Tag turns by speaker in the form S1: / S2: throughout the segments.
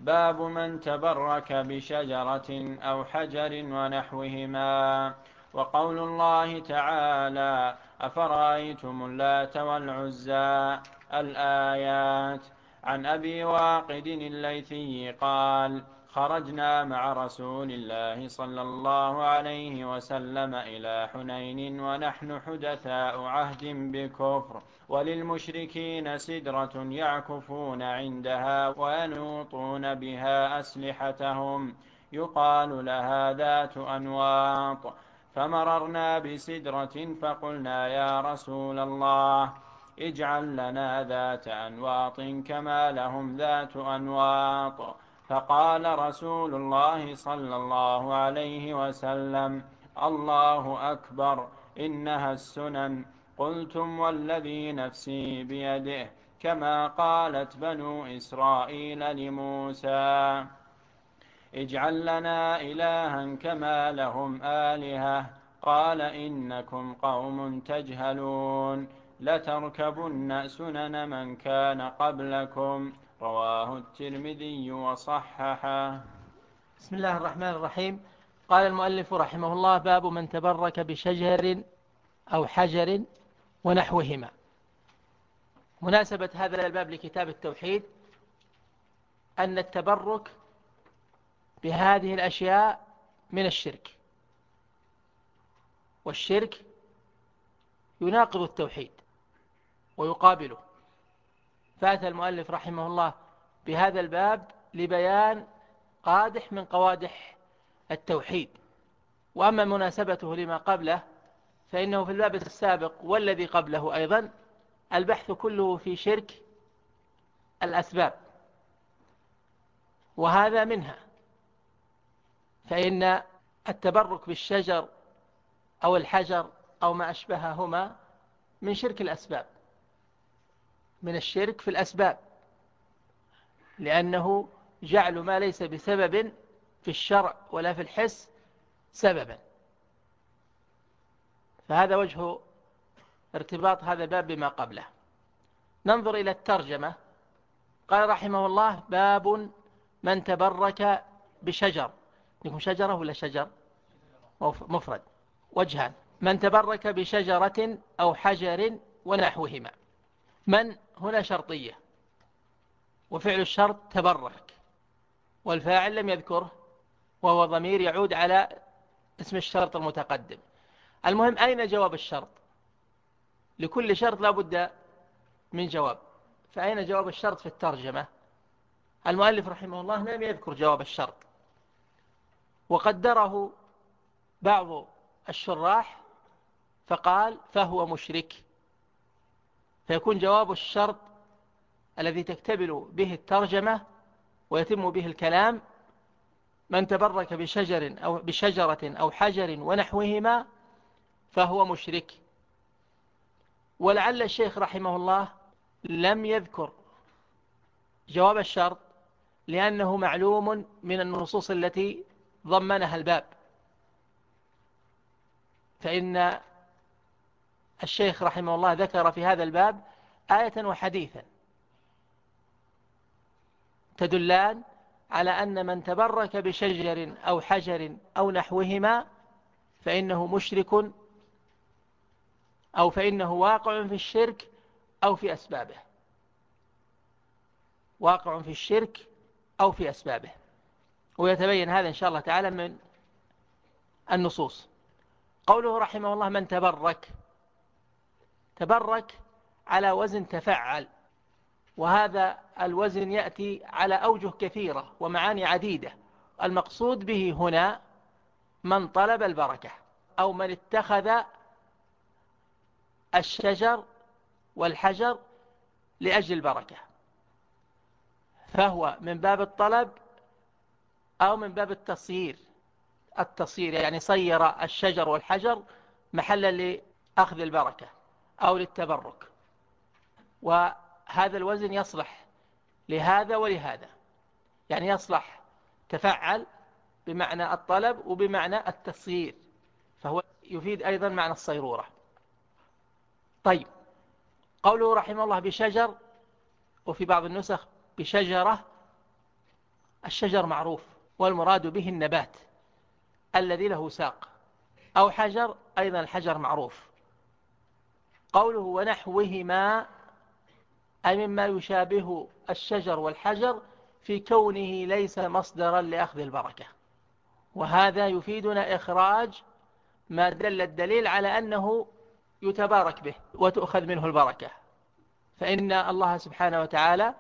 S1: باب من تبرك بشجرة أو حجر ونحوهما. وقول الله تعالى: أفرأيتم اللات والعزى، الآيات. عن أبي واقد الليثي قال: خرجنا مع رسول الله صلى الله عليه وسلم إلى حنين ونحن حدثاء عهد بكفر، وللمشركين سدرة يعكفون عندها وينوطون بها أسلحتهم، يقال لها ذات أنواط. فمررنا بسدرة فقلنا: يا رسول الله، اجعل لنا ذات أنواط كما لهم ذات أنواط. فقال رسول الله صلى الله عليه وسلم: الله أكبر، إنها السنن. قلتم: والذي نفسي بيده، كما قالت بنو إسرائيل لموسى: اجعل لنا إلها كما لهم آلهة. قال: إنكم قوم تجهلون، لتركبن سنن من كان قبلكم. رواه الترمذي وصححه.
S2: بسم الله الرحمن الرحيم. قال المؤلف رحمه الله: باب من تبرك بشجر أو حجر ونحوهما. مناسبة هذا الباب لكتاب التوحيد أن التبرك بهذه الأشياء من الشرك، والشرك يناقض التوحيد ويقابله. فأتى المؤلف رحمه الله بهذا الباب لبيان قادح من قوادح التوحيد. وأما مناسبته لما قبله فإنه في الباب السابق والذي قبله أيضا البحث كله في شرك الأسباب، وهذا منها. فإن التبرك بالشجر أو الحجر أو ما أشبههما من شرك الأسباب، من الشرك في الأسباب، لأنه جعل ما ليس بسبب في الشرع ولا في الحس سببا. فهذا وجه ارتباط هذا الباب بما قبله. ننظر إلى الترجمة. قال رحمه الله: باب من تبرك بشجر. يكون شجرة ولا شجر؟ مفرد. وجهان: من تبرك بشجرة أو حجر ونحوهما. من هنا شرطية، وفعل الشرط تبرك، والفاعل لم يذكره، وهو ضمير يعود على اسم الشرط المتقدم. المهم، أين جواب الشرط؟ لكل شرط لا بد من جواب، فأين جواب الشرط في الترجمة؟ المؤلف رحمه الله لم يذكر جواب الشرط، وقدره بعض الشراح فقال: فهو مشرك. فيكون جواب الشرط الذي تكتمل به الترجمة ويتم به الكلام: من تبرك بشجرة أو حجر ونحوهما فهو مشرك. ولعل الشيخ رحمه الله لم يذكر جواب الشرط لأنه معلوم من النصوص التي ضمنها الباب. فإن الشيخ رحمه الله ذكر في هذا الباب آية وحديثا تدلان على أن من تبرك بشجر أو حجر أو نحوهما فإنه مشرك، أو فإنه واقع في الشرك أو في أسبابه، واقع في الشرك أو في أسبابه. ويتبين هذا إن شاء الله تعالى من النصوص. قوله رحمه الله: من تبرك. تبرك على وزن تفعل، وهذا الوزن يأتي على أوجه كثيرة ومعاني عديدة. المقصود به هنا من طلب البركة، أو من اتخذ الشجر والحجر لأجل البركة، فهو من باب الطلب أو من باب التصيير. التصيير يعني صير الشجر والحجر محلا لأخذ البركة أو للتبرك. وهذا الوزن يصلح لهذا ولهذا، يعني يصلح تفعل بمعنى الطلب وبمعنى التصيير، فهو يفيد أيضا معنى الصيرورة. طيب، قوله رحمه الله بشجر، وفي بعض النسخ بشجرة، الشجر معروف، والمراد به النبات الذي له ساق، أو حجر أيضا الحجر معروف. قوله ونحوهما أي مما يشابه الشجر والحجر في كونه ليس مصدرا لأخذ البركة. وهذا يفيدنا إخراج ما دل الدليل على أنه يتبارك به وتؤخذ منه البركة. فإن الله سبحانه وتعالى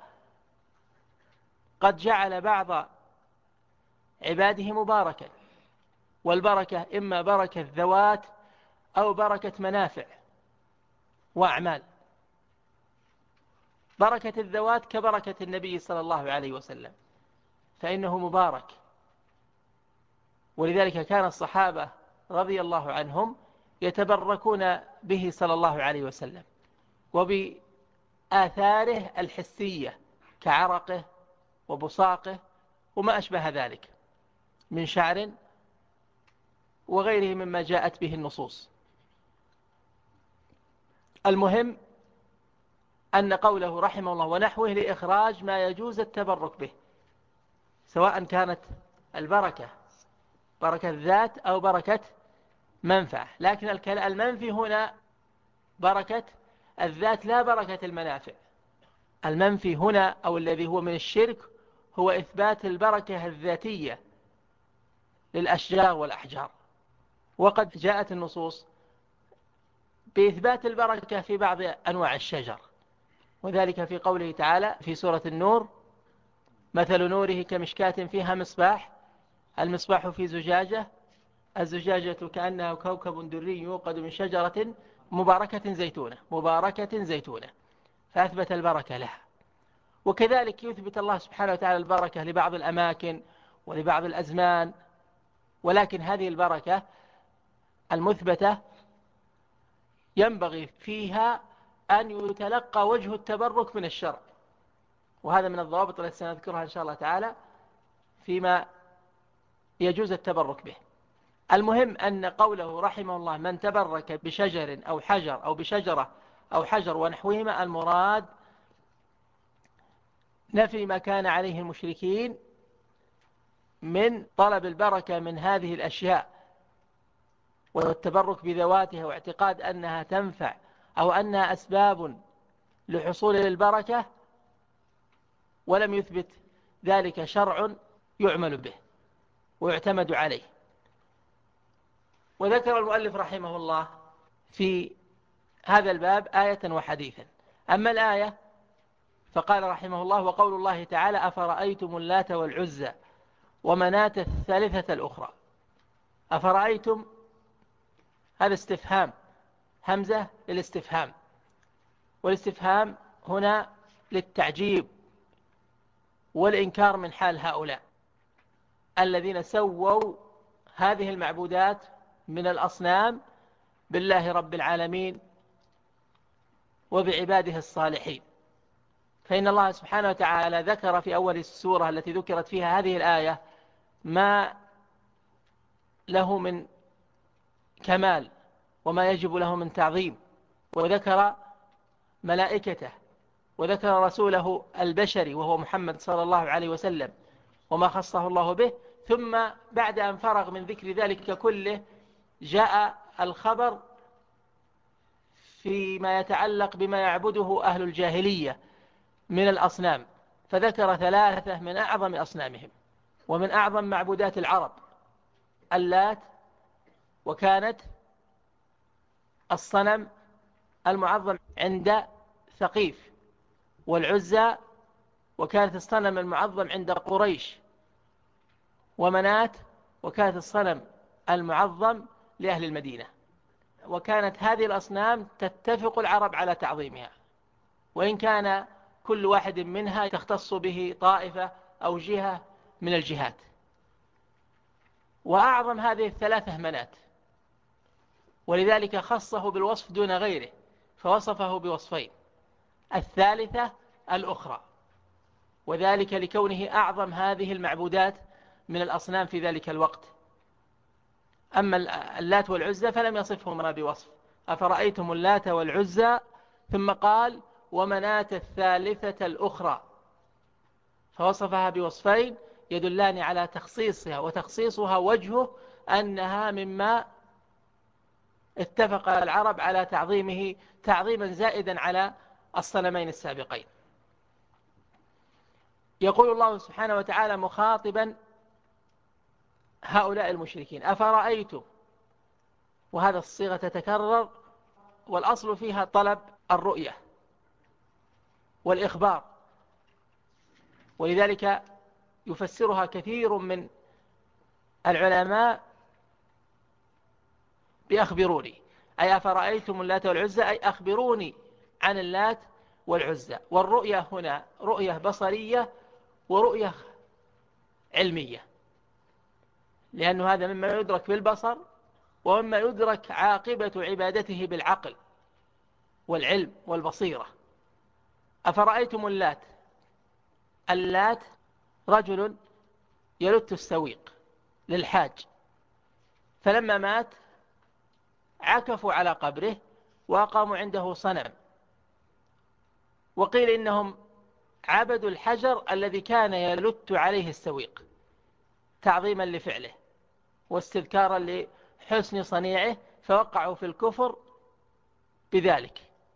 S2: قد جعل بعض عباده مباركا، والبركة إما بركة ذوات أو بركة منافع وأعمال. بركة الذوات كبركة النبي صلى الله عليه وسلم، فإنه مبارك، ولذلك كان الصحابة رضي الله عنهم يتبركون به صلى الله عليه وسلم وبآثاره الحسية كعرقه وبصاقه وما أشبه ذلك من شعر وغيره مما جاءت به النصوص. المهم أن قوله رحمه الله ونحوه لإخراج ما يجوز التبرك به، سواء كانت البركة بركة ذات أو بركة منفعة، لكن المنفي هنا بركة الذات لا بركة المنافع. المنفي هنا أو الذي هو من الشرك هو إثبات البركة الذاتية للأشجار والأحجار، وقد جاءت النصوص بإثبات البركة في بعض أنواع الشجر، وذلك في قوله تعالى في سورة النور مثل نوره كمشكاة فيها مصباح، المصباح في زجاجة، الزجاجة كأنها كوكب دري يوقد من شجرة مباركة زيتونة، فأثبت البركة لها. وكذلك يثبت الله سبحانه وتعالى البركة لبعض الأماكن ولبعض الأزمان، ولكن هذه البركة المثبتة ينبغي فيها أن يتلقى وجه التبرك من الشرع، وهذا من الضوابط التي سنذكرها إن شاء الله تعالى فيما يجوز التبرك به. المهم أن قوله رحمه الله من تبرك بشجر أو حجر أو بشجرة أو حجر ونحوهما، المراد نفي ما كان عليه المشركين من طلب البركة من هذه الأشياء والتبرك بذواتها واعتقاد أنها تنفع أو أنها أسباب لحصول البركة، ولم يثبت ذلك شرع يعمل به ويعتمد عليه. وذكر المؤلف رحمه الله في هذا الباب آية وحديثا. أما الآية فقال رحمه الله وقول الله تعالى أفرأيتم اللات والعزى ومناة الثالثة الأخرى. أفرأيتم هذا استفهام، همزة للاستفهام، والاستفهام هنا للتعجيب والإنكار من حال هؤلاء الذين سووا هذه المعبودات من الأصنام بالله رب العالمين وبعباده الصالحين. فإن الله سبحانه وتعالى ذكر في أول السورة التي ذكرت فيها هذه الآية ما له من كمال وما يجب له من تعظيم، وذكر ملائكته وذكر رسوله البشري وهو محمد صلى الله عليه وسلم وما خصه الله به. ثم بعد أن فرغ من ذكر ذلك كله جاء الخبر فيما يتعلق بما يعبده أهل الجاهلية من الأصنام، فذكر ثلاثة من أعظم أصنامهم ومن أعظم معبودات العرب: اللات، وكانت الصنم المعظم عند ثقيف، والعزى وكانت الصنم المعظم عند قريش، ومناة وكانت الصنم المعظم لأهل المدينة. وكانت هذه الأصنام تتفق العرب على تعظيمها، وإن كان كل واحد منها تختص به طائفة أو جهة من الجهات. وأعظم هذه الثلاثة مناة، ولذلك خصه بالوصف دون غيره فوصفه بوصفين: الثالثة الأخرى، وذلك لكونه أعظم هذه المعبودات من الأصنام في ذلك الوقت. أما اللات والعزى فلم يصفهما بوصف. أفرأيتم اللات والعزى، ثم قال ومناة الثالثة الأخرى، فوصفها بوصفين يدلان على تخصيصها، وتخصيصها وجهه أنها مما اتفق العرب على تعظيمه تعظيما زائدا على الصنمين السابقين. يقول الله سبحانه وتعالى مخاطبا هؤلاء المشركين: أفرأيتم، وهذا الصيغة تتكرر، والأصل فيها طلب الرؤية والإخبار، ولذلك يفسرها كثير من العلماء بأخبروني، أي أفرأيتم اللات والعزى، أي أخبروني عن اللات والعزى. والرؤية هنا رؤية بصرية ورؤية علمية، لأن هذا مما يدرك بالبصر ومما يدرك عاقبة عبادته بالعقل والعلم والبصيرة. أفرأيتم اللات، اللات رجل يلت السويق للحاج، فلما مات عكفوا على قبره وأقاموا عنده صنم، وقيل إنهم عبدوا الحجر الذي كان يلت عليه السويق تعظيما لفعله واستذكارا لحسن صنيعه، فوقعوا في الكفر بذلك،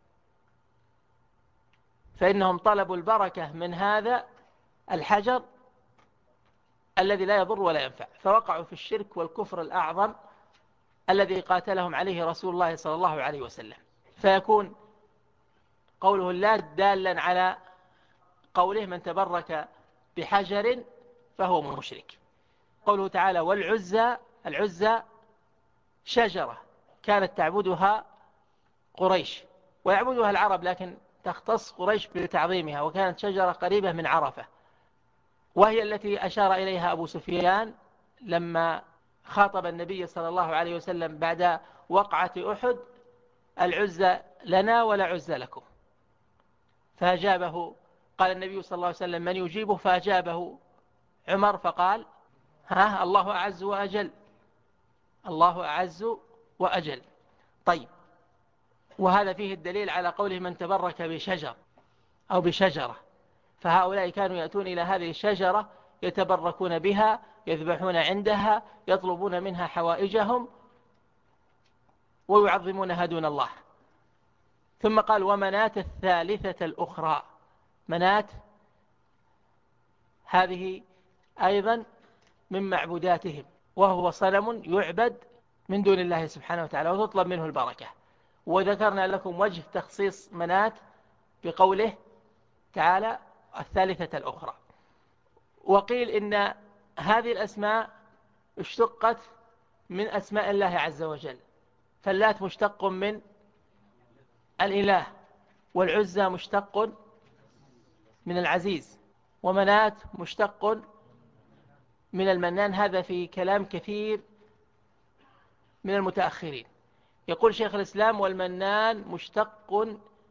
S2: فإنهم طلبوا البركة من هذا الحجر الذي لا يضر ولا ينفع، فوقعوا في الشرك والكفر الأعظم الذي قاتلهم عليه رسول الله صلى الله عليه وسلم. فيكون قوله اللات دالا على قوله من تبرك بحجر فهو مشرك. قوله تعالى والعزى، العزى شجرة كانت تعبدها قريش ويعبدها العرب، لكن تختص قريش بتعظيمها، وكانت شجرة قريبة من عرفة، وهي التي أشار إليها أبو سفيان لما خاطب النبي صلى الله عليه وسلم بعد وقعة أحد: العزى لنا ولا عزى لكم. فأجابه، قال النبي صلى الله عليه وسلم: من يجيبه؟ فأجابه عمر فقال: ها الله أعز وأجل، الله أعز وأجل. طيب، وهذا فيه الدليل على قوله من تبرك بشجر أو بشجرة، فهؤلاء كانوا يأتون إلى هذه الشجرة يتبركون بها، يذبحون عندها، يطلبون منها حوائجهم ويعظمونها دون الله. ثم قال ومناة الثالثة الأخرى، مناة هذه أيضا من معبوداتهم، وهو صنم يعبد من دون الله سبحانه وتعالى وتطلب منه البركة. وذكرنا لكم وجه تخصيص مناة بقوله تعالى الثالثة الأخرى. وقيل إن هذه الأسماء اشتقت من أسماء الله عز وجل، فاللات مشتق من الإله، والعزى مشتق من العزيز، ومناة مشتق من المنان. هذا في كلام كثير من المتأخرين. يقول شيخ الإسلام والمنان مشتق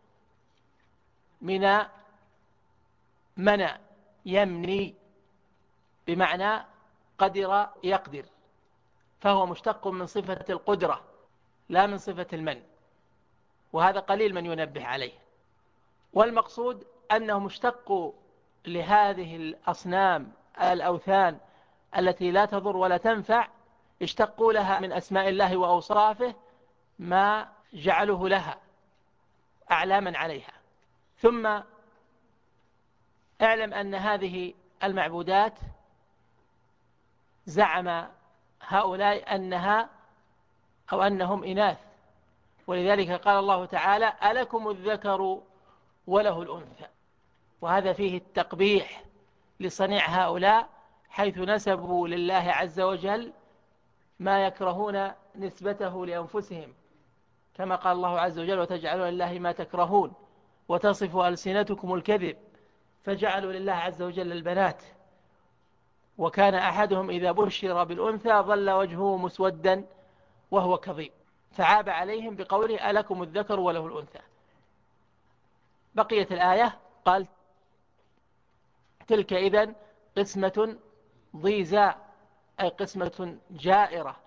S2: من منى يمني، بمعنى قدر يقدر، فهو مشتق من صفة القدرة لا من صفة المن، وهذا قليل من ينبه عليه. والمقصود أنه مشتق لهذه الأصنام الأوثان التي لا تضر ولا تنفع، اشتقوا لها من أسماء الله وأوصافه ما جعله لها أعلاما عليها. ثم اعلم أن هذه المعبودات زعم هؤلاء أنها أو أنهم إناث، ولذلك قال الله تعالى ألكم الذكر وله الأنثى، وهذا فيه التقبيح لصنيع هؤلاء، حيث نسبوا لله عز وجل ما يكرهون نسبته لأنفسهم، كما قال الله عز وجل وتجعلون لله ما تكرهون وتصف ألسنتكم الكذب، فجعلوا لله عز وجل البنات، وكان أحدهم إذا بشر بالأنثى ظل وجهه مسودا وهو كظيم، فعاب عليهم بقوله ألكم الذكر وله الأنثى. بقية الآية قال تلك إذن قسمة ضيزى، أي قسمة جائرة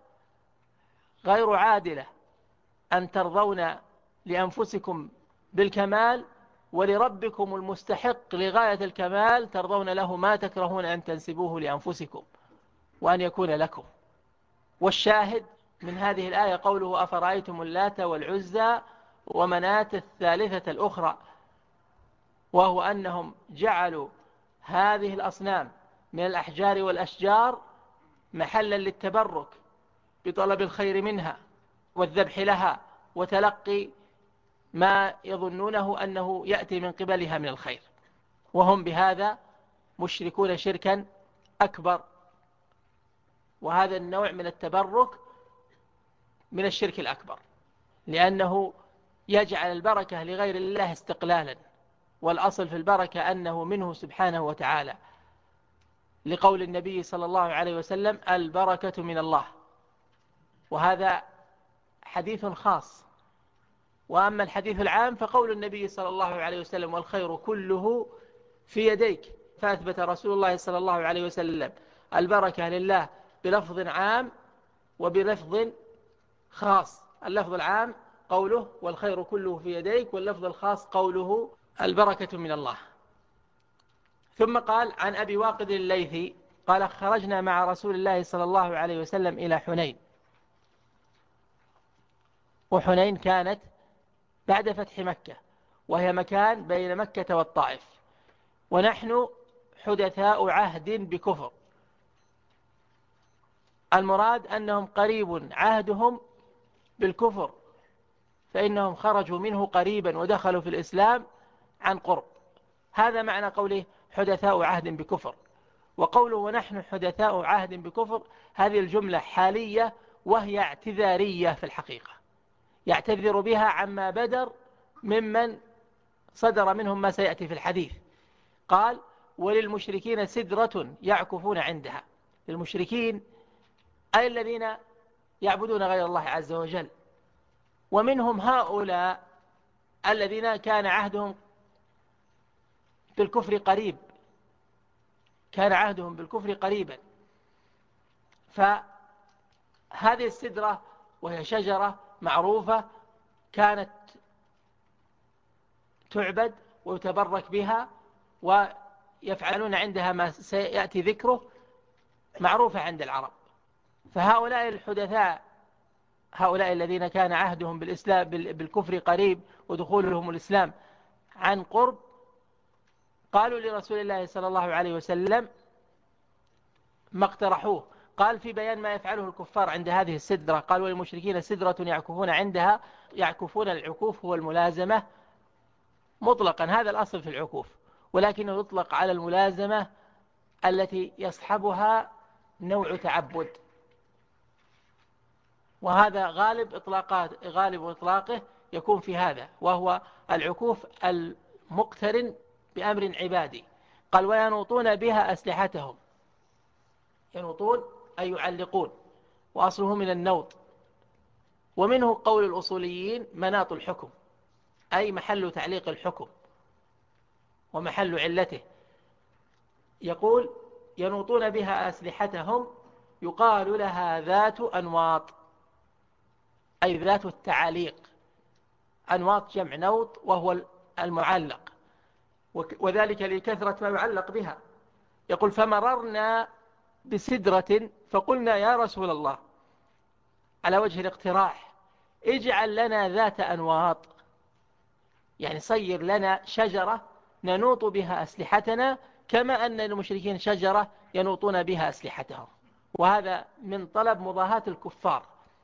S2: غير عادلة، أن ترضون لأنفسكم بالكمال ولربكم المستحق لغاية الكمال ترضون له ما تكرهون أن تنسبوه لأنفسكم وأن يكون لكم. والشاهد من هذه الآية قوله أفرأيتم اللات والعزى ومناة الثالثة الأخرى، وهو أنهم جعلوا هذه الأصنام من الأحجار والأشجار محلا للتبرك بطلب الخير منها والذبح لها وتلقي ما يظنونه أنه يأتي من قبلها من الخير، وهم بهذا مشركون شركا أكبر. وهذا النوع من التبرك من الشرك الأكبر، لأنه يجعل البركة لغير الله استقلالا، والأصل في البركة أنه منه سبحانه وتعالى، لقول النبي صلى الله عليه وسلم البركة من الله، وهذا حديث خاص. وأما الحديث العام فقول النبي صلى الله عليه وسلم والخير كله في يديك، فأثبت رسول الله صلى الله عليه وسلم البركة لله بلفظ عام وبلفظ خاص. اللفظ العام قوله والخير كله في يديك، واللفظ الخاص قوله البركة من الله. ثم قال عن أبي واقد الليثي قال خرجنا مع رسول الله صلى الله عليه وسلم إلى حنين، وحنين كانت بعد فتح مكة، وهي مكان بين مكة والطائف، ونحن حدثاء عهد بكفر. المراد أنهم قريب عهدهم بالكفر، فإنهم خرجوا منه قريبا ودخلوا في الإسلام عن قرب. هذا معنى قوله حدثاء عهد بكفر. وقوله ونحن حدثاء عهد بكفر هذه الجملة حالية وهي اعتذارية في الحقيقة، يعتذر بها عما بدر ممن صدر منهم ما سيأتي في الحديث. قال وللمشركين سدرة يعكفون عندها، للمشركين أي الذين يعبدون غير الله عز وجل، ومنهم هؤلاء الذين كان عهدهم بالكفر قريب، كان عهدهم بالكفر قريبا. فهذه السدرة وهي شجرة معروفة كانت تعبد ويتبرك بها ويفعلون عندها ما سيأتي ذكره، معروفة عند العرب. فهؤلاء الحدثاء، هؤلاء الذين كان عهدهم بالإسلام بالكفر قريب ودخولهم الإسلام عن قرب، قالوا لرسول الله صلى الله عليه وسلم ما اقترحوه. قال في بيان ما يفعله الكفار عند هذه السدرة، قال وللمشركين سدرة يعكفون عندها. يعكفون، العكوف هو الملازمة مطلقا، هذا الأصل في العكوف، ولكنه يطلق على الملازمة التي يصحبها نوع تعبد، وهذا غالب إطلاقه يكون في هذا، وهو العكوف المقترن بأمر عبادي. قال وينوطون بها أسلحتهم، ينوطون أي يعلقون، وأصله من النوط، ومنه قول الأصوليين مناط الحكم، أي محل تعليق الحكم ومحل علته. يقول ينوطون بها أسلحتهم، يقال لها ذات أنواط، أي ذات التعاليق. أنواط جمع نوط وهو المعلق، وذلك لكثرة ما يعلق بها. يقول فمررنا بسدرة فقلنا يا رسول الله، على وجه الاقتراح، اجعل لنا ذات أنواط، يعني صير لنا شجرة ننوط بها أسلحتنا كما أن المشركين شجرة ينوطون بها أسلحتهم، وهذا من طلب مضاهاة الكفار.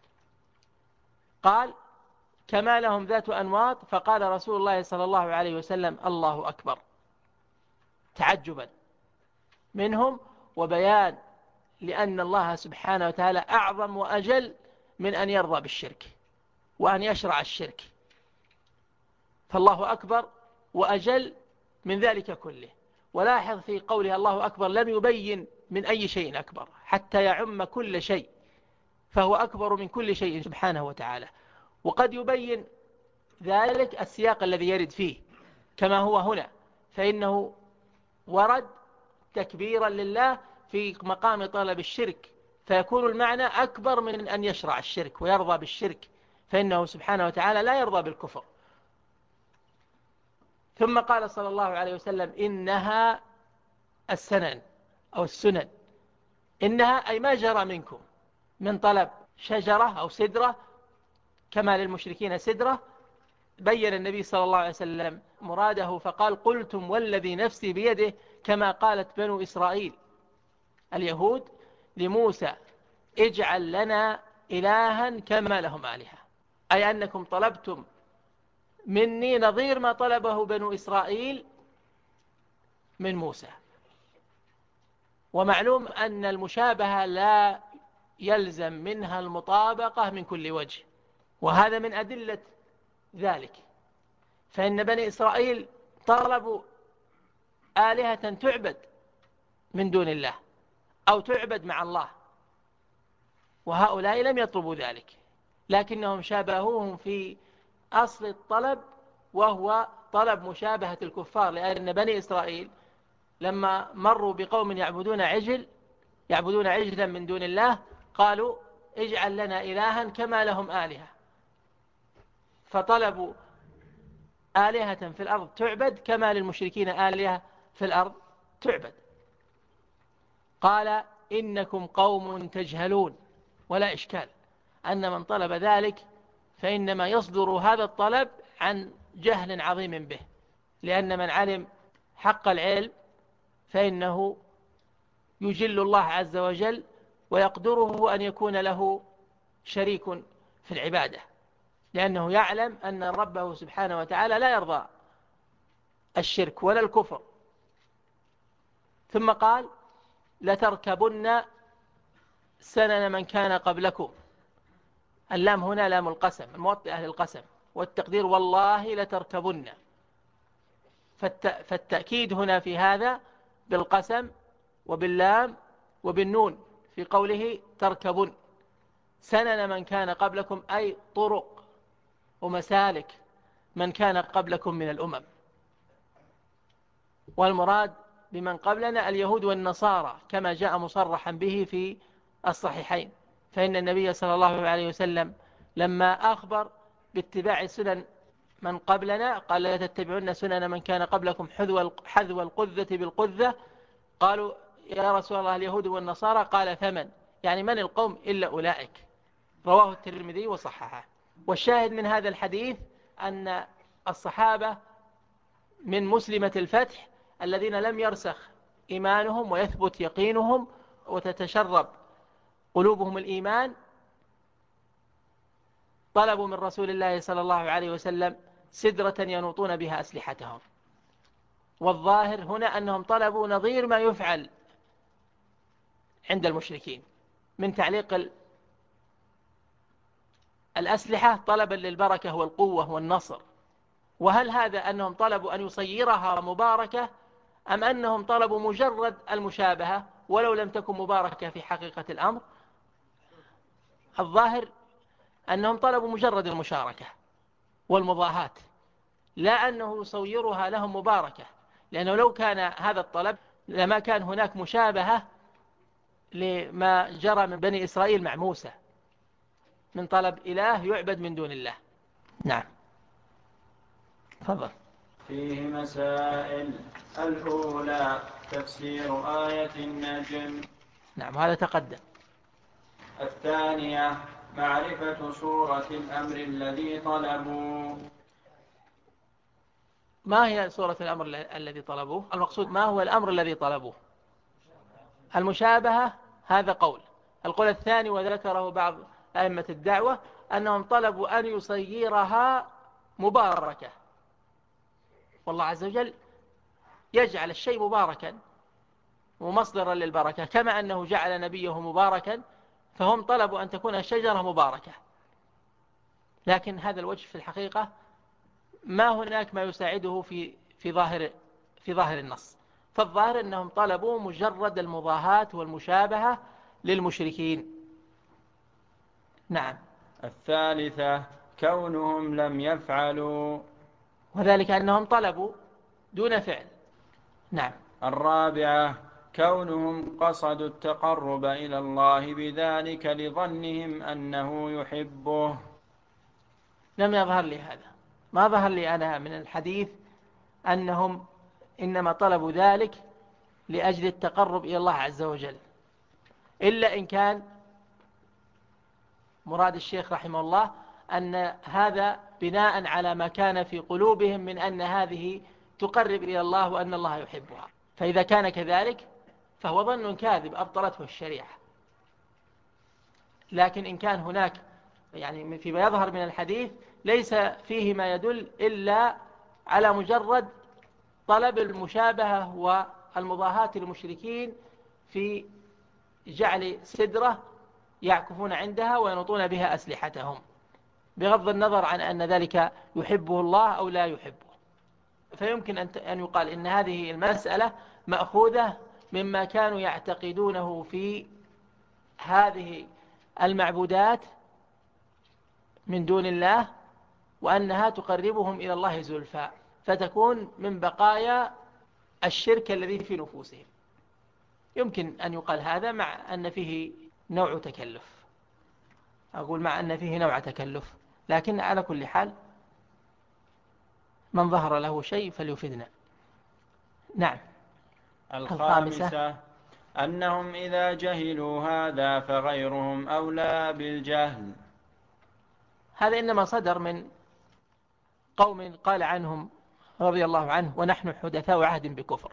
S2: قال كما لهم ذات أنواط، فقال رسول الله صلى الله عليه وسلم الله أكبر، تعجبا منهم وبيان لأن الله سبحانه وتعالى أعظم وأجل من أن يرضى بالشرك وأن يشرع الشرك، فالله أكبر وأجل من ذلك كله. ولاحظ في قوله الله أكبر لم يبين من أي شيء أكبر حتى يعم كل شيء، فهو أكبر من كل شيء سبحانه وتعالى. وقد يبين ذلك السياق الذي يرد فيه كما هو هنا، فإنه ورد تكبيرا لله في مقام طلب الشرك، فيكون المعنى أكبر من أن يشرع الشرك ويرضى بالشرك، فإنه سبحانه وتعالى لا يرضى بالكفر. ثم قال صلى الله عليه وسلم إنها السنن أو السنن، إنها أي ما جرى منكم من طلب شجرة أو سدرة كما للمشركين سدرة. بين النبي صلى الله عليه وسلم مراده فقال قلتم والذي نفسي بيده كما قالت بنو إسرائيل اليهود لموسى اجعل لنا إلها كما لهم آلهة، أي أنكم طلبتم مني نظير ما طلبه بنو إسرائيل من موسى. ومعلوم أن المشابهة لا يلزم منها المطابقة من كل وجه، وهذا من أدلة ذلك. فإن بني إسرائيل طلبوا آلهة تعبد من دون الله أو تعبد مع الله، وهؤلاء لم يطلبوا ذلك، لكنهم شابهوهم في أصل الطلب، وهو طلب مشابهة الكفار. لأن بني إسرائيل لما مروا بقوم يعبدون عجلا من دون الله قالوا اجعل لنا إلها كما لهم آلهة، فطلبوا آلهة في الأرض تعبد كما للمشركين آلهة في الأرض تعبد. قال إنكم قوم تجهلون، ولا إشكال أن من طلب ذلك فإنما يصدر هذا الطلب عن جهل عظيم به، لأن من علم حق العلم فإنه يجل الله عز وجل ويقدره أن يكون له شريك في العبادة، لأنه يعلم أن ربه سبحانه وتعالى لا يرضى الشرك ولا الكفر. ثم قال لتركبن سنن من كان قبلكم. اللام هنا لام القسم الموطئة للقسم، والتقدير والله لتركبن، فالتأكيد هنا في هذا بالقسم وباللام وبالنون في قوله تركبن سنن من كان قبلكم، أي طرق ومسالك من كان قبلكم من الأمم. والمراد بمن قبلنا اليهود والنصارى كما جاء مصرحا به في الصحيحين. فإن النبي صلى الله عليه وسلم لما أخبر باتباع سنن من قبلنا قال لا تتبعون سنن من كان قبلكم حذو القذة بالقذة. قالوا يا رسول الله اليهود والنصارى، قال فمن؟ يعني من القوم إلا أولئك. رواه الترمذي وصححه. والشاهد من هذا الحديث أن الصحابة من مسلمة الفتح الذين لم يرسخ إيمانهم ويثبت يقينهم وتتشرب قلوبهم الإيمان طلبوا من رسول الله صلى الله عليه وسلم سدرة ينوطون بها أسلحتهم. والظاهر هنا أنهم طلبوا نظير ما يفعل عند المشركين من تعليق الأسلحة طلبا للبركة والقوة والنصر. وهل هذا أنهم طلبوا أن يصيرها مباركة، أم أنهم طلبوا مجرد المشابهة ولو لم تكن مباركة في حقيقة الأمر؟ الظاهر أنهم طلبوا مجرد المشاركة والمضاهاة، لا أنه يصيرها لهم مباركة، لأنه لو كان هذا الطلب لما كان هناك مشابهة لما جرى من بني إسرائيل مع موسى من طلب إله يعبد من دون الله. نعم، تفضل.
S1: فيه مسائل. الأولى تفسير آية النجم.
S2: نعم، هذا تقدم.
S1: الثانية معرفة صورة الأمر الذي طلبوا.
S2: ما هي صورة الأمر الذي طلبوه؟ المقصود ما هو الأمر الذي طلبوه؟ المشابهة هذا قول. القول الثاني وذكره بعض أئمة الدعوة أنهم طلبوا أن يصيرها مباركة، والله عز وجل يجعل الشيء مباركا ومصدرا للبركة، كما أنه جعل نبيه مباركا، فهم طلبوا أن تكون الشجرة مباركة. لكن هذا الوجه في الحقيقة ما هناك ما يساعده في ظاهر النص. فالظاهر أنهم طلبوا مجرد المضاهاة والمشابهة للمشركين. نعم.
S1: الثالثة كونهم لم يفعلوا،
S2: وذلك أنهم طلبوا دون فعل. نعم.
S1: الرابعة كونهم قصدوا التقرب إلى الله بذلك لظنهم أنه يحبه.
S2: لم يظهر لي هذا، ما ظهر لي أنا من الحديث أنهم إنما طلبوا ذلك لأجل التقرب إلى الله عز وجل، إلا إن كان مراد الشيخ رحمه الله أن هذا بناء على ما كان في قلوبهم من أن هذه تقرب إلى الله وأن الله يحبها، فإذا كان كذلك فهو ظن كاذب أبطلته الشريعة. لكن إن كان هناك يعني فيما يظهر من الحديث ليس فيه ما يدل إلا على مجرد طلب المشابهة والمضاهاة المشركين في جعل سدرة يعكفون عندها وينطون بها أسلحتهم، بغض النظر عن أن ذلك يحبه الله أو لا يحبه. فيمكن أن يقال إن هذه المسألة مأخوذة مما كانوا يعتقدونه في هذه المعبودات من دون الله، وأنها تقربهم إلى الله زلفى، فتكون من بقايا الشرك الذي في نفوسهم. يمكن أن يقال هذا مع أن فيه نوع تكلف، أقول مع أن فيه نوع تكلف، لكن على كل حال من ظهر له شيء فليفدنا. نعم.
S1: الخامسة أنهم إذا جهلوا هذا فغيرهم أولى بالجهل.
S2: هذا إنما صدر من قوم قال عنهم رضي الله عنه ونحن حدثاء عهد بكفر.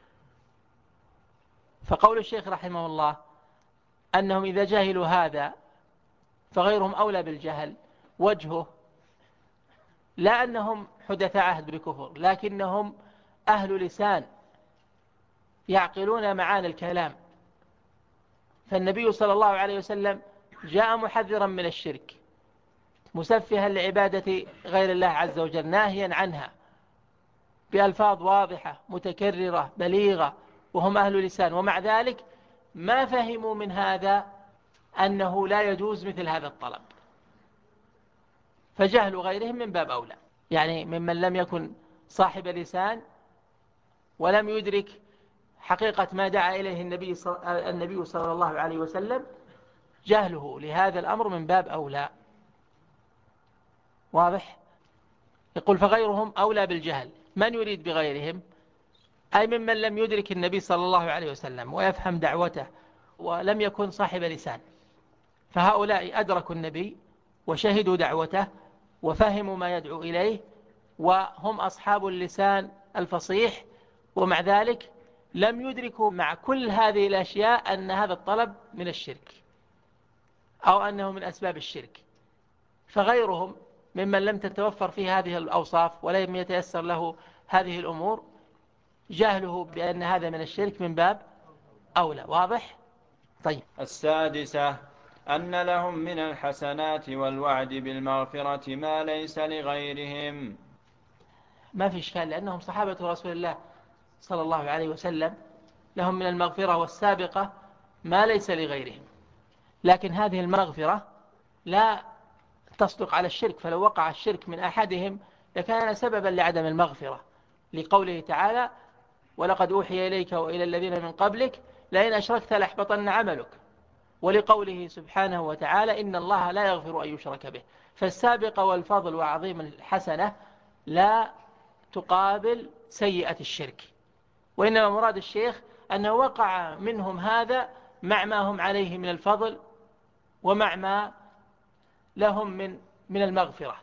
S2: فقول الشيخ رحمه الله أنهم إذا جهلوا هذا فغيرهم أولى بالجهل، وجهه لا أنهم حدثاء عهد بكفر، لكنهم أهل لسان يعقلون معاني الكلام. فالنبي صلى الله عليه وسلم جاء محذرا من الشرك، مسفها لعبادة غير الله عز وجل، ناهيا عنها بألفاظ واضحة متكررة بليغة، وهم أهل لسان، ومع ذلك ما فهموا من هذا أنه لا يجوز مثل هذا الطلب، فجهل غيرهم من باب أولى، يعني ممن لم يكن صاحب لسان ولم يدرك حقيقة ما دعا إليه النبي صلى الله عليه وسلم، جهله لهذا الأمر من باب أولى. واضح؟ يقول فغيرهم أولى بالجهل. من يريد بغيرهم؟ أي ممن لم يدرك النبي صلى الله عليه وسلم ويفهم دعوته ولم يكن صاحب لسان، فهؤلاء أدركوا النبي وشهدوا دعوته وفهموا ما يدعو إليه، وهم أصحاب اللسان الفصيح، ومع ذلك لم يدركوا مع كل هذه الأشياء أن هذا الطلب من الشرك أو أنه من أسباب الشرك. فغيرهم ممن لم تتوفر فيه هذه الأوصاف ولم يتيسر له هذه الأمور، جهله بأن هذا من الشرك من باب أولى. واضح؟ طيب.
S1: السادسة أن لهم من الحسنات والوعد بالمغفرة ما ليس لغيرهم.
S2: ما في إشكال، لأنهم صحابة رسول الله صلى الله عليه وسلم، لهم من المغفرة والسابقة ما ليس لغيرهم، لكن هذه المغفرة لا تصدق على الشرك، فلو وقع الشرك من أحدهم لكان سببا لعدم المغفرة، لقوله تعالى ولقد أوحي إليك وإلى الذين من قبلك لئن أشركت ليحبطن عملك، ولقوله سبحانه وتعالى إن الله لا يغفر أن يشرك به. فالسابقة والفضل وعظيم الحسنة لا تقابل سيئة الشرك، وإنما مراد الشيخ أنه وقع منهم هذا مع ما هم عليه من الفضل ومع ما لهم من المغفرة،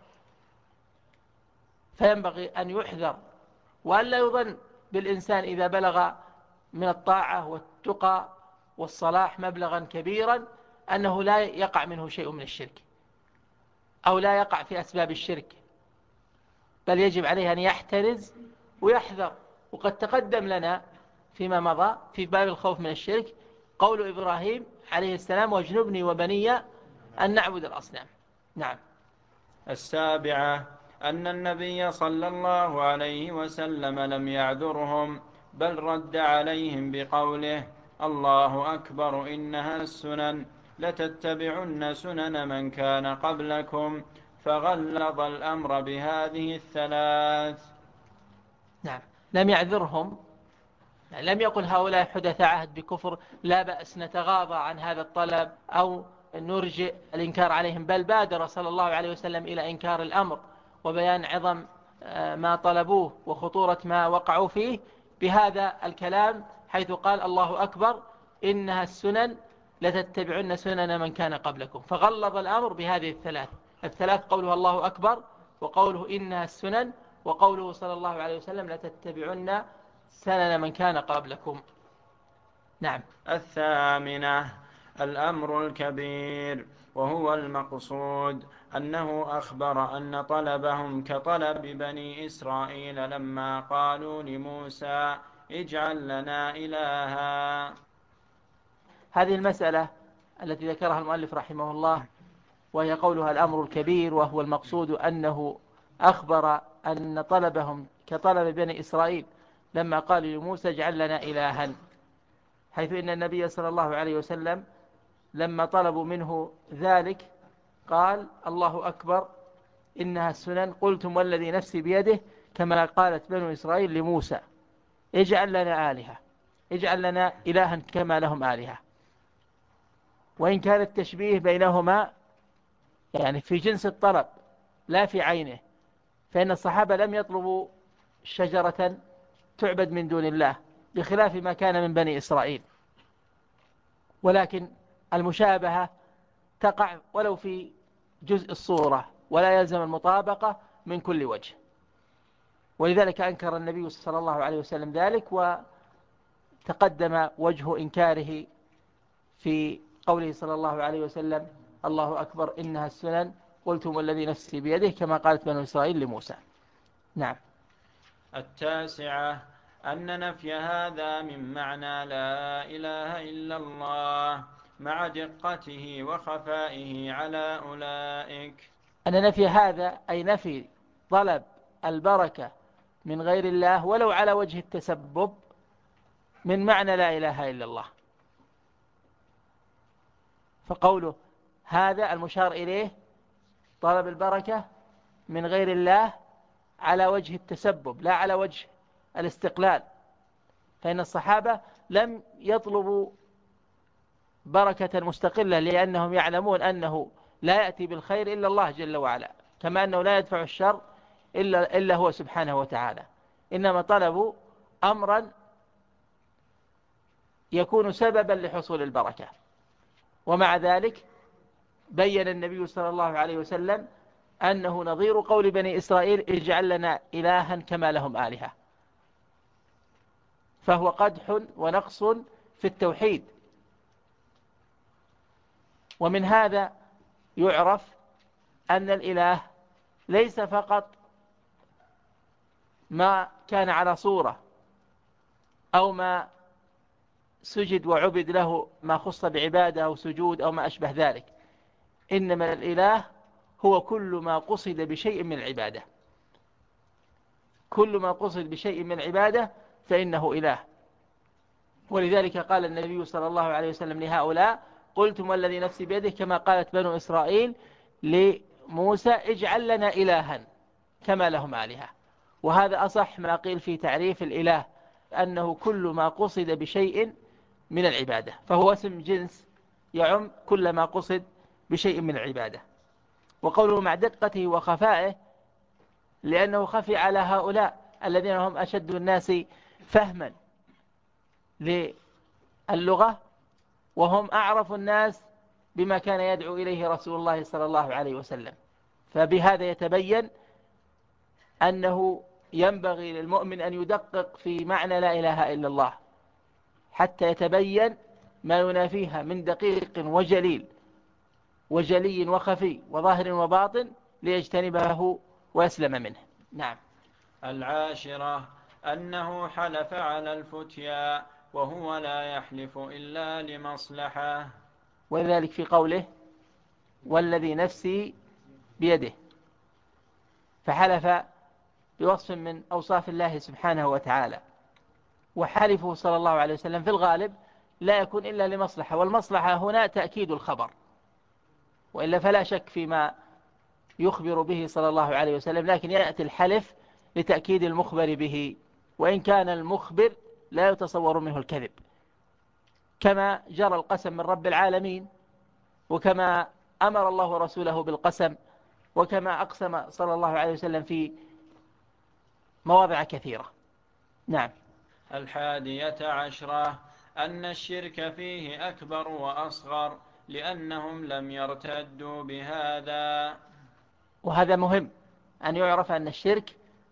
S2: فينبغي أن يحذر وأن لا يظن بالإنسان إذا بلغ من الطاعة والتقى والصلاح مبلغا كبيرا أنه لا يقع منه شيء من الشرك أو لا يقع في أسباب الشرك، بل يجب عليه أن يحترز ويحذر. وقد تقدم لنا فيما مضى في باب الخوف من الشرك قول إبراهيم عليه السلام واجنبني وبني أن نعبد الأصنام. نعم.
S1: السابعة أن النبي صلى الله عليه وسلم لم يعذرهم، بل رد عليهم بقوله الله أكبر إنها السنن لتتبعن سنن من كان قبلكم، فغلظ الأمر بهذه الثلاث.
S2: نعم، لم يعذرهم، لم يقل هؤلاء حدث عهد بكفر لا بأس نتغاضى عن هذا الطلب أو نرجئ الإنكار عليهم، بل بادر صلى الله عليه وسلم إلى إنكار الأمر وبيان عظم ما طلبوه وخطورة ما وقعوا فيه بهذا الكلام، حيث قال الله أكبر إنها السنن لتتبعن سنن من كان قبلكم، فغلظ الأمر بهذه الثلاث قوله الله أكبر، وقوله إنها السنن، وقوله صلى الله عليه وسلم لتتبعن سنن من كان قبلكم. نعم.
S1: 8 الأمر الكبير، وهو المقصود أنه أخبر أن طلبهم كطلب بني إسرائيل لما قالوا لموسى اجعل لنا إلها.
S2: هذه المسألة التي ذكرها المؤلف رحمه الله، وهي قولها الأمر الكبير وهو المقصود، أنه أخبر أن طلبهم كطلب بني إسرائيل لما قالوا لموسى اجعل لنا إلها، حيث إن النبي صلى الله عليه وسلم لما طلبوا منه ذلك قال الله أكبر إنها السنن، قلتم والذي نفسي بيده، كما قالت بنو إسرائيل لموسى اجعل لنا آلهة، اجعل لنا إلها كما لهم آلهة. وإن كان التشبيه بينهما يعني في جنس الطلب لا في عينه، فإن الصحابة لم يطلبوا شجرة تعبد من دون الله بخلاف ما كان من بني إسرائيل، ولكن المشابهة تقع ولو في جزء الصورة، ولا يلزم المطابقة من كل وجه. ولذلك أنكر النبي صلى الله عليه وسلم ذلك، وتقدم وجه إنكاره في قوله صلى الله عليه وسلم الله أكبر إنها السنن قلتم والذي نفسي بيده، كما قالت بنو إسرائيل لموسى. نعم.
S1: 9 أن نفي هذا من معنى لا إله إلا الله مع دقته وخفائه على أولئك.
S2: أن نفي هذا أي نفي طلب البركة من غير الله ولو على وجه التسبب من معنى لا إله إلا الله. فقوله هذا المشار إليه طلب البركة من غير الله على وجه التسبب لا على وجه الاستقلال، فإن الصحابة لم يطلبوا بركة مستقلة لأنهم يعلمون أنه لا يأتي بالخير إلا الله جل وعلا، كما أنه لا يدفع الشر إلا هو سبحانه وتعالى، إنما طلبوا أمرا يكون سببا لحصول البركة. ومع ذلك بين النبي صلى الله عليه وسلم أنه نظير قول بني إسرائيل اجعل لنا إلها كما لهم آلهة، فهو قدح ونقص في التوحيد. ومن هذا يعرف أن الإله ليس فقط ما كان على صورة أو ما سجد وعبد له ما خص بعبادة أو سجود أو ما أشبه ذلك، إنما الإله هو كل ما قصد بشيء من العبادة، كل ما قصد بشيء من العبادة فإنه إله. ولذلك قال النبي صلى الله عليه وسلم لهؤلاء قلتم والذي نفسي بيده، كما قالت بنو إسرائيل لموسى اجعل لنا إلها كما لهم آلهة. وهذا أصح ما قيل في تعريف الإله، أنه كل ما قصد بشيء من العبادة، فهو اسم جنس يعم كل ما قصد بشيء من العبادة. وقوله مع دقته وخفائه لأنه خفي على هؤلاء الذين هم أشد الناس فهما للغة، وهم أعرف الناس بما كان يدعو إليه رسول الله صلى الله عليه وسلم. فبهذا يتبين أنه ينبغي للمؤمن أن يدقق في معنى لا إله إلا الله حتى يتبين ما ينافيها من دقيق وجليل وجلي وخفي وظاهر وباطن ليجتنبه ويسلم منه. نعم.
S1: 10 أنه حلف على الفتيا وهو لا يحلف إلا لمصلحة،
S2: ولذلك في قوله والذي نفسي بيده، فحلف بوصف من أوصاف الله سبحانه وتعالى. وحلفه صلى الله عليه وسلم في الغالب لا يكون إلا لمصلحة، والمصلحة هنا تأكيد الخبر، وإلا فلا شك فيما يخبر به صلى الله عليه وسلم، لكن يأتي الحلف لتأكيد المخبر به، وإن كان المخبر لا يتصور منه الكذب، كما جرى القسم من رب العالمين، وكما أمر الله رسوله بالقسم، وكما أقسم صلى الله عليه وسلم في مواضع كثيرة. نعم.
S1: 11 أن الشرك فيه أكبر وأصغر لأنهم لم يرتدوا بهذا.
S2: وهذا مهم أن يعرف أن الشرك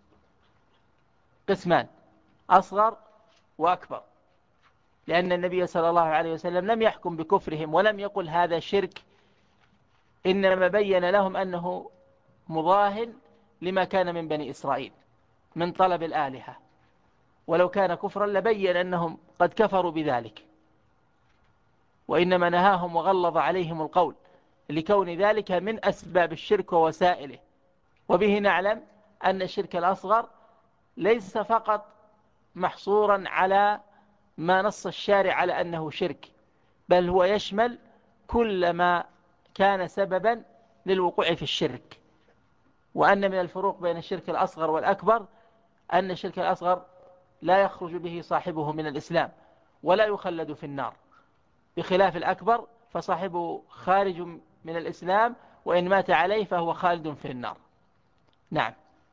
S2: قسمان: أصغر وأكبر، لأن النبي صلى الله عليه وسلم لم يحكم بكفرهم ولم يقل هذا شرك، إنما بين لهم أنه مضاه لما كان من بني إسرائيل من طلب الآلهة، ولو كان كفرا لبين أنهم قد كفروا بذلك، وإنما نهاهم وغلظ عليهم القول لكون ذلك من أسباب الشرك ووسائله. وبه نعلم أن الشرك الأصغر ليس فقط محصورا على ما نص الشارع على أنه شرك، بل هو يشمل كل ما كان سببا للوقوع في الشرك. وأن من الفروق بين الشرك الأصغر والأكبر أن الشرك الأصغر لا يخرج به صاحبه من الإسلام ولا يخلد في النار، بخلاف الأكبر فصاحبه خارج من الإسلام، وإن مات عليه فهو خالد في النار. نعم.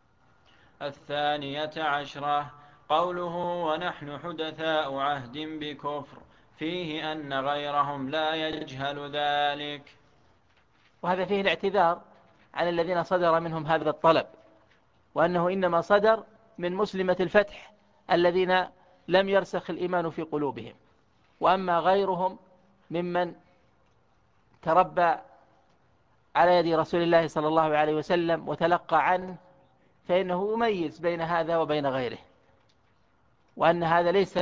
S1: 12 قوله ونحن حدثاء عهد بكفر فيه أن غيرهم لا يجهل ذلك.
S2: وهذا فيه الاعتذار عن الذين صدر منهم هذا الطلب، وأنه إنما صدر من مسلمة الفتح الذين لم يرسخ الإيمان في قلوبهم، وأما غيرهم ممن تربى على يد رسول الله صلى الله عليه وسلم وتلقى عنه فإنه يميز بين هذا وبين غيره، وأن هذا ليس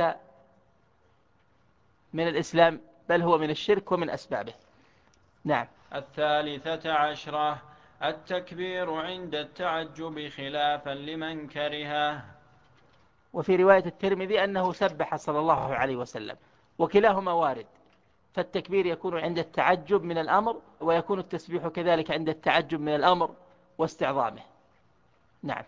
S2: من الإسلام بل هو من الشرك ومن أسبابه. نعم.
S1: 13 التكبير عند التعجب خلافا لمن كرهه.
S2: وفي رواية الترمذي أنه سبح صلى الله عليه وسلم، وكلاهما وارد، فالتكبير يكون عند التعجب من الأمر، ويكون التسبيح كذلك عند التعجب من الأمر واستعظامه. نعم.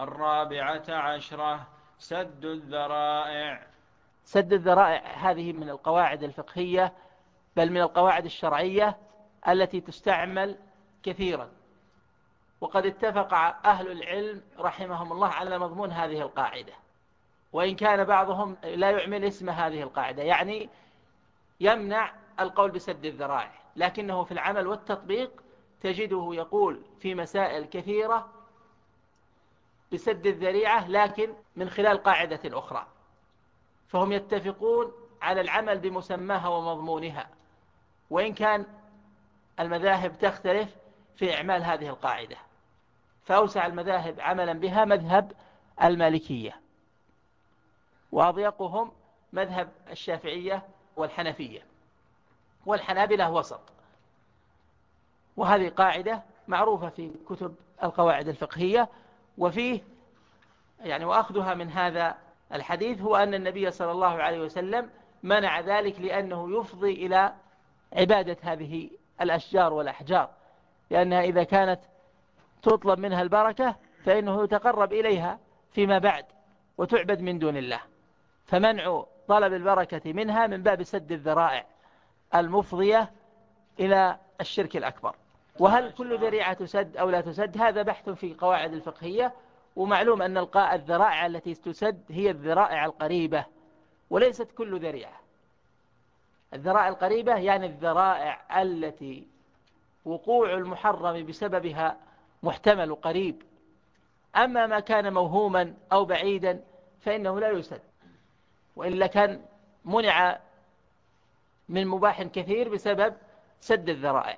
S1: 14 سد الذرائع.
S2: سد الذرائع هذه من القواعد الفقهية بل من القواعد الشرعية التي تستعمل كثيرا، وقد اتفق أهل العلم رحمهم الله على مضمون هذه القاعدة، وإن كان بعضهم لا يعمل اسم هذه القاعدة، يعني يمنع القول بسد الذرائع، لكنه في العمل والتطبيق تجده يقول في مسائل كثيرة بسد الذريعة لكن من خلال قاعدة أخرى، فهم يتفقون على العمل بمسماها ومضمونها، وإن كان المذاهب تختلف في إعمال هذه القاعدة. فأوسع المذاهب عملا بها مذهب المالكية، وأضيقهم مذهب الشافعية والحنفية، والحنابلة وسط. وهذه قاعدة معروفة في كتب القواعد الفقهية. وفيه وأخذها من هذا الحديث هو أن النبي صلى الله عليه وسلم منع ذلك لأنه يفضي إلى عبادة هذه الأشجار والأحجار، لأنها إذا كانت تطلب منها البركة فإنه يتقرب إليها فيما بعد وتعبد من دون الله، فمنع طلب البركة منها من باب سد الذرائع المفضية إلى الشرك الأكبر. وهل كل ذريعة تسد أو لا تسد هذا بحث في قواعد الفقهية، ومعلوم أن الذرائع التي تسد هي الذرائع القريبة وليست كل ذريعة. الذرائع القريبة يعني الذرائع التي وقوع المحرم بسببها محتمل قريب، أما ما كان موهوما أو بعيدا فإنه لا يسد، وإلا كان منع من مباح كثير بسبب سد الذرائع.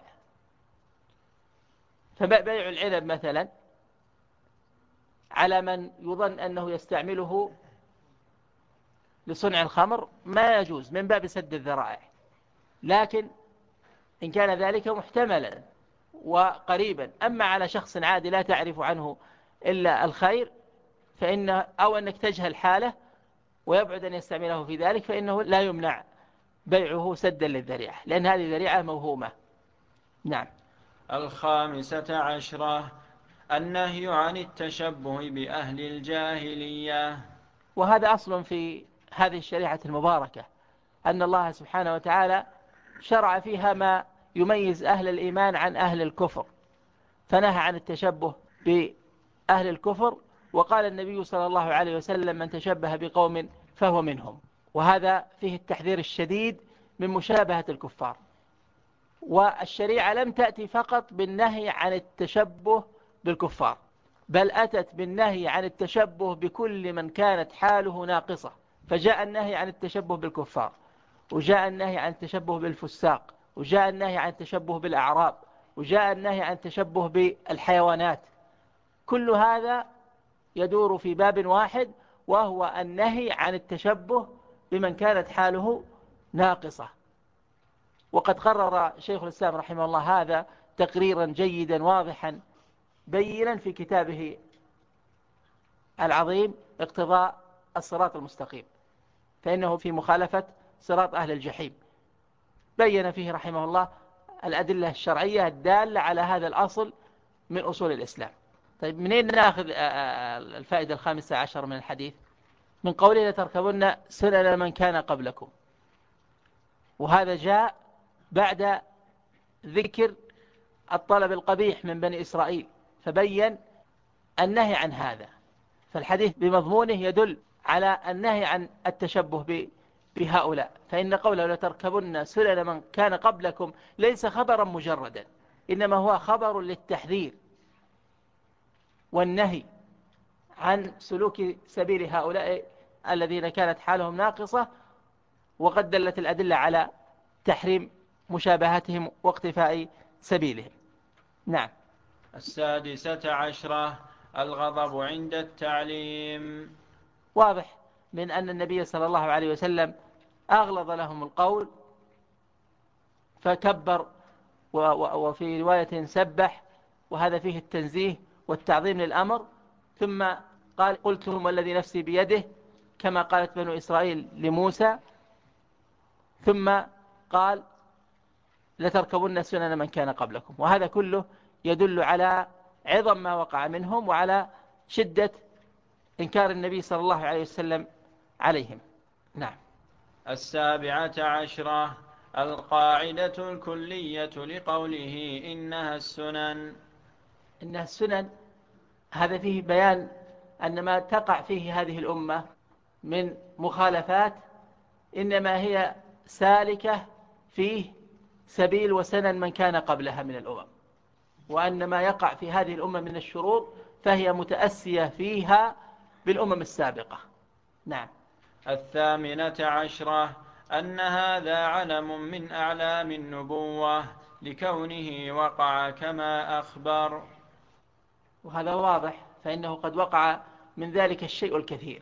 S2: فبيع العنب مثلا على من يظن أنه يستعمله لصنع الخمر ما يجوز من باب سد الذرائع، لكن إن كان ذلك محتملا وقريبا، أما على شخص عادي لا تعرف عنه إلا الخير أو أنك تجهل حاله ويبعد أن يستعمله في ذلك، فإنه لا يمنع بيعه سدا للذريعة، لأن هذه ذريعة موهومة. نعم.
S1: 15 النهي عن التشبه بأهل الجاهلية.
S2: وهذا أصل في هذه الشريعة المباركة، أن الله سبحانه وتعالى شرع فيها ما يميز أهل الإيمان عن أهل الكفر، فنهى عن التشبه بأهل الكفر وقال النبي صلى الله عليه وسلم من تشبه بقوم فهو منهم. وهذا فيه التحذير الشديد من مشابهة الكفار. والشريعة لم تأتي فقط بالنهي عن التشبه بالكفار، بل أتت بالنهي عن التشبه بكل من كانت حاله ناقصة. فجاء النهي عن التشبه بالكفار، وجاء النهي عن التشبه بالفساق، وجاء النهي عن التشبه بالأعراب، وجاء النهي عن التشبه بالحيوانات. كل هذا يدور في باب واحد، وهو النهي عن التشبه بمن كانت حاله ناقصة. وقد قرر شيخ الإسلام رحمه الله هذا تقريرا جيدا واضحا بينا في كتابه العظيم اقتضاء الصراط المستقيم، فإنه في مخالفة صراط أهل الجحيم. بين فيه رحمه الله الأدلة الشرعية الدالة على هذا الأصل من أصول الإسلام. طيب، منين نأخذ الفائدة 15 من الحديث؟ من قوله لتركبن سنن من كان قبلكم، وهذا جاء بعد ذكر الطلب القبيح من بني إسرائيل، فبين النهي عن هذا. فالحديث بمضمونه يدل على النهي عن التشبه بهؤلاء. فإن قوله لتركبن سنن من كان قبلكم ليس خبرا مجردا، إنما هو خبر للتحذير والنهي عن سلوك سبيل هؤلاء الذين كانت حالهم ناقصة. وقد دلت الأدلة على تحريم مشابهتهم واقتفاء سبيلهم. نعم.
S1: 16 الغضب عند التعليم.
S2: واضح من أن النبي صلى الله عليه وسلم أغلظ لهم القول فكبر، وفي رواية سبح، وهذا فيه التنزيه والتعظيم للأمر. ثم قال قلتم والذي نفسي بيده، كما قالت بنو إسرائيل لموسى. ثم قال لتركبن سنن من كان قبلكم. وهذا كله يدل على عظم ما وقع منهم وعلى شدة إنكار النبي صلى الله عليه وسلم عليهم. نعم.
S1: 17 القاعدة الكلية لقوله إنها السنن.
S2: إنها السنن، هذا فيه بيان أن ما تقع فيه هذه الأمة من مخالفات إنما هي سالكة فيه سبيل وسنن من كان قبلها من الأمم، وأن ما يقع في هذه الأمة من الشرور فهي متأسية فيها بالأمم السابقة. نعم.
S1: 18 أن هذا علم من أعلام النبوة لكونه وقع كما أخبر.
S2: وهذا واضح، فإنه قد وقع من ذلك الشيء الكثير،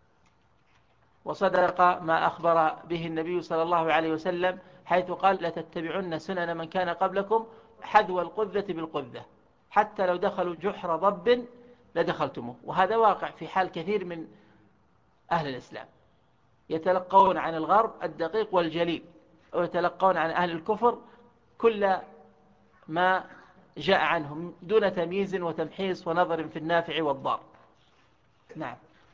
S2: وصدق ما أخبر به النبي صلى الله عليه وسلم حيث قال لتتبعن سنن من كان قبلكم حذو القذة بالقذة، حتى لو دخلوا جحر ضب لدخلتموه. وهذا واقع في حال كثير من أهل الإسلام، يتلقون عن الغرب الدقيق والجليل، ويتلقون عن أهل الكفر كل ما جاء عنهم دون تمييز وتمحيص ونظر في النافع والضار. نعم.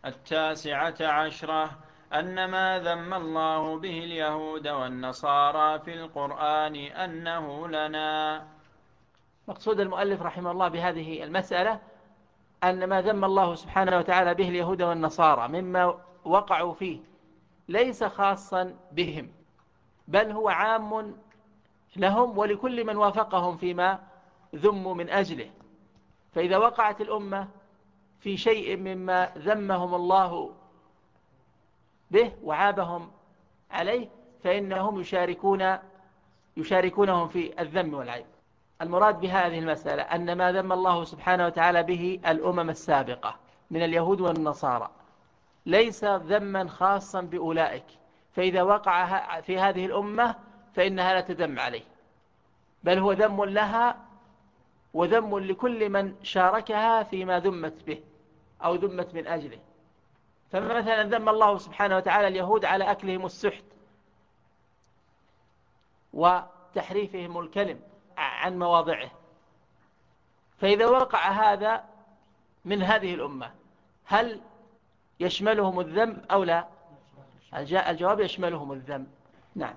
S1: 19 أن ما ذم الله به اليهود والنصارى في القرآن أنه لنا.
S2: مقصود المؤلف رحمه الله بهذه المسألة أن ما ذم الله سبحانه وتعالى به اليهود والنصارى مما وقعوا فيه ليس خاصا بهم، بل هو عام لهم ولكل من وافقهم فيما ذموا من أجله. فإذا وقعت الأمة في شيء مما ذمهم الله به وعابهم عليه فإنهم يشاركونهم في الذم والعيب. المراد بهذه المسألة أن ما ذم الله سبحانه وتعالى به الأمم السابقة من اليهود والنصارى ليس ذما خاصا بأولئك، فإذا وقع في هذه الأمة فإنها لا تذم عليه، بل هو ذم لها وذم لكل من شاركها فيما ذمت به أو ذمت من أجله. فمثلا ذم الله سبحانه وتعالى اليهود على أكلهم السحت وتحريفهم الكلم عن مواضعه. فإذا وقع هذا من هذه الأمة هل يشملهم الذم أو لا؟ الجواب يشملهم الذم. نعم.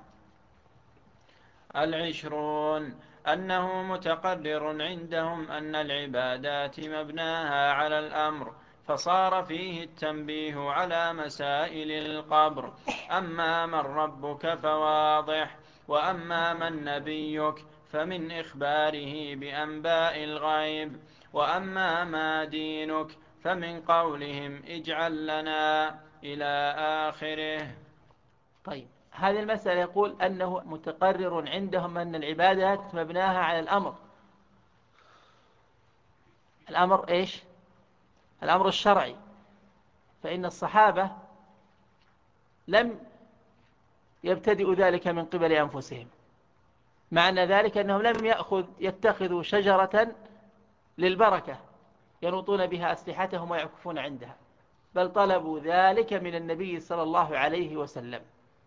S1: 20 أنه متقرر عندهم أن العبادات مبناها على الأمر، فصار فيه التنبيه على مسائل القبر. أما من ربك فواضح، وأما من نبيك فمن إخباره بأنباء الغيب، وأما ما دينك فمن قولهم اجعل لنا إلى آخره.
S2: طيب، هذه المسألة يقول أنه متقرر عندهم أن العبادات مبناها على الأمر. الأمر إيش؟ الأمر الشرعي. فإن الصحابة لم يبتدئوا ذلك من قبل أنفسهم. معنى ذلك أنهم لم يتخذوا شجرة للبركة ينوطون بها أسلحتهم ويعكفون عندها، بل طلبوا ذلك من النبي صلى الله عليه وسلم.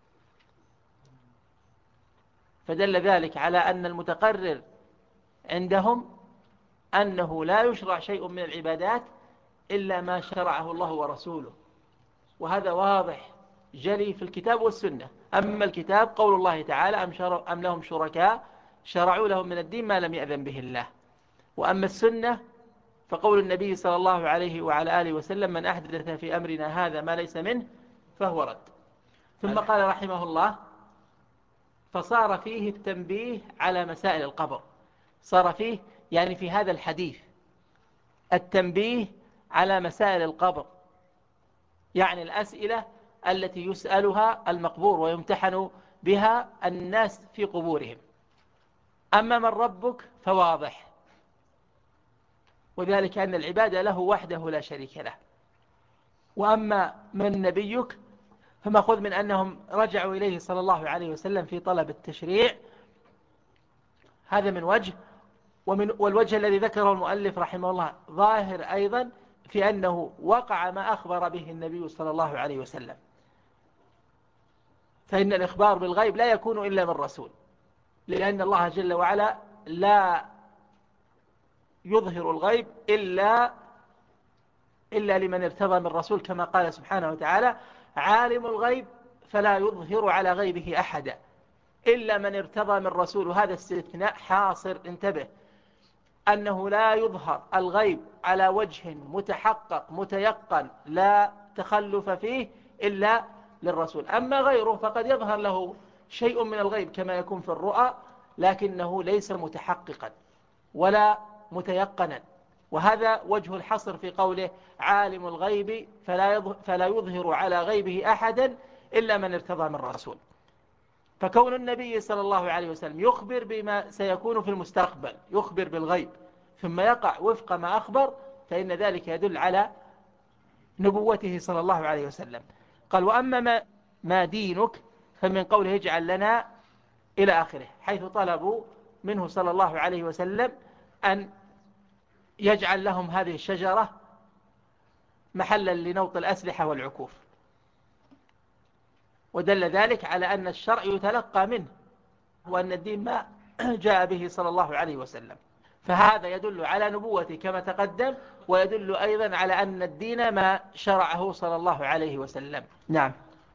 S2: فدل ذلك على أن المتقرر عندهم أنه لا يشرع شيء من العبادات إلا ما شرعه الله ورسوله، وهذا واضح جلي في الكتاب والسنة. أما الكتاب قول الله تعالى أم لهم شركاء شرعوا لهم من الدين ما لم يأذن به الله. وأما السنة فقول النبي صلى الله عليه وعلى آله وسلم من أحدث في أمرنا هذا ما ليس منه فهو رد. ثم قال رحمه الله فصار فيه التنبيه على مسائل القبر. صار فيه يعني في هذا الحديث التنبيه على مسائل القبر، يعني الأسئلة التي يسألها المقبور ويمتحن بها الناس في قبورهم. أما من ربك فواضح، وذلك أن العبادة له وحده لا شريك له. وأما من نبيك فمأخذ من أنهم رجعوا إليه صلى الله عليه وسلم في طلب التشريع. هذا من وجه. والوجه الذي ذكره المؤلف رحمه الله ظاهر أيضا في أنه وقع ما أخبر به النبي صلى الله عليه وسلم. فإن الإخبار بالغيب لا يكون إلا من رسول، لأن الله جل وعلا لا يظهر الغيب إلا لمن ارتضى من رسول، كما قال سبحانه وتعالى عالم الغيب فلا يظهر على غيبه أحدا إلا من ارتضى من رسول. وهذا استثناء حاصر، انتبه، أنه لا يظهر الغيب على وجه متحقق متيقن لا تخلف فيه إلا للرسول. أما غيره فقد يظهر له شيء من الغيب كما يكون في الرؤى، لكنه ليس متحققا ولا متيقنا. وهذا وجه الحصر في قوله عالم الغيب فلا يظهر على غيبه أحدا إلا من ارتضى من رسول. فكون النبي صلى الله عليه وسلم يخبر بما سيكون في المستقبل، يخبر بالغيب ثم يقع وفق ما أخبر، فإن ذلك يدل على نبوته صلى الله عليه وسلم. قال وأما ما دينك فمن قوله اجعل لنا إلى آخره، حيث طلبوا منه صلى الله عليه وسلم أن يجعل لهم هذه الشجرة محلا لنوط الأسلحة والعكوف. ودل ذلك على أن الشرع يتلقى منه، وأن الدين ما جاء به صلى الله عليه وسلم. فهذا يدل على نبوته كما تقدم، ويدل أيضا على أن الدين ما شرعه صلى الله عليه وسلم. نعم.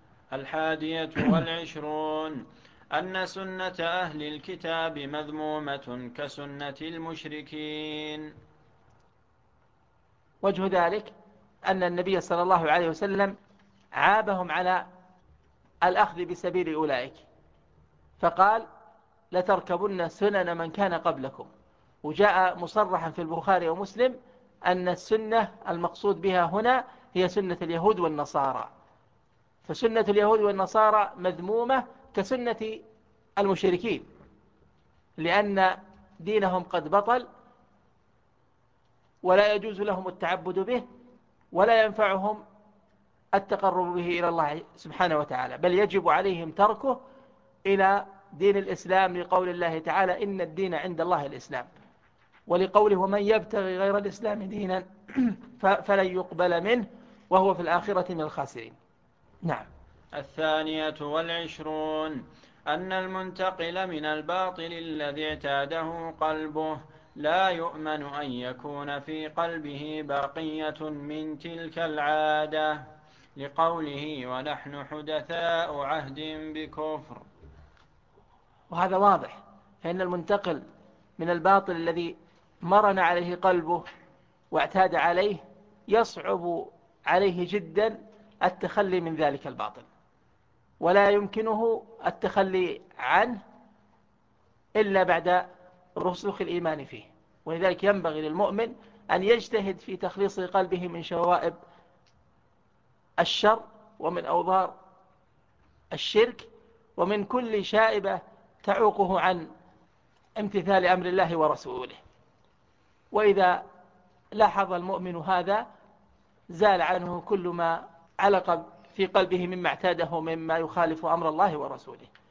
S1: 21 أن سنة أهل الكتاب مذمومة كسنة المشركين.
S2: وجه ذلك أن النبي صلى الله عليه وسلم عابهم على الأخذ بسبيل أولئك، فقال لتركبن سنن من كان قبلكم. وجاء مصرحا في البخاري ومسلم أن السنة المقصود بها هنا هي سنة اليهود والنصارى. فسنة اليهود والنصارى مذمومة كسنة المشركين، لأن دينهم قد بطل ولا يجوز لهم التعبد به ولا ينفعهم التقرب به إلى الله سبحانه وتعالى، بل يجب عليهم تركه إلى دين الإسلام، لقول الله تعالى إن الدين عند الله الإسلام، ولقوله ومن يبتغي غير الإسلام دينا فلن يقبل منه وهو في الآخرة من الخاسرين. نعم.
S1: 22 أن المنتقل من الباطل الذي اعتاده قلبه لا يؤمن أن يكون في قلبه بقية من تلك العادة، لقوله ونحن حدثاء عهد بكفر.
S2: وهذا واضح، فإن المنتقل من الباطل الذي مرن عليه قلبه واعتاد عليه يصعب عليه جدا التخلي من ذلك الباطل، ولا يمكنه التخلي عنه إلا بعد رسوخ الإيمان فيه. ولذلك ينبغي للمؤمن أن يجتهد في تخليص قلبه من شوائب الشر ومن أوضار الشرك ومن كل شائبة تعوقه عن امتثال أمر الله ورسوله. وإذا لاحظ المؤمن هذا زال عنه كل ما علق في قلبه مما اعتاده مما يخالف أمر الله ورسوله.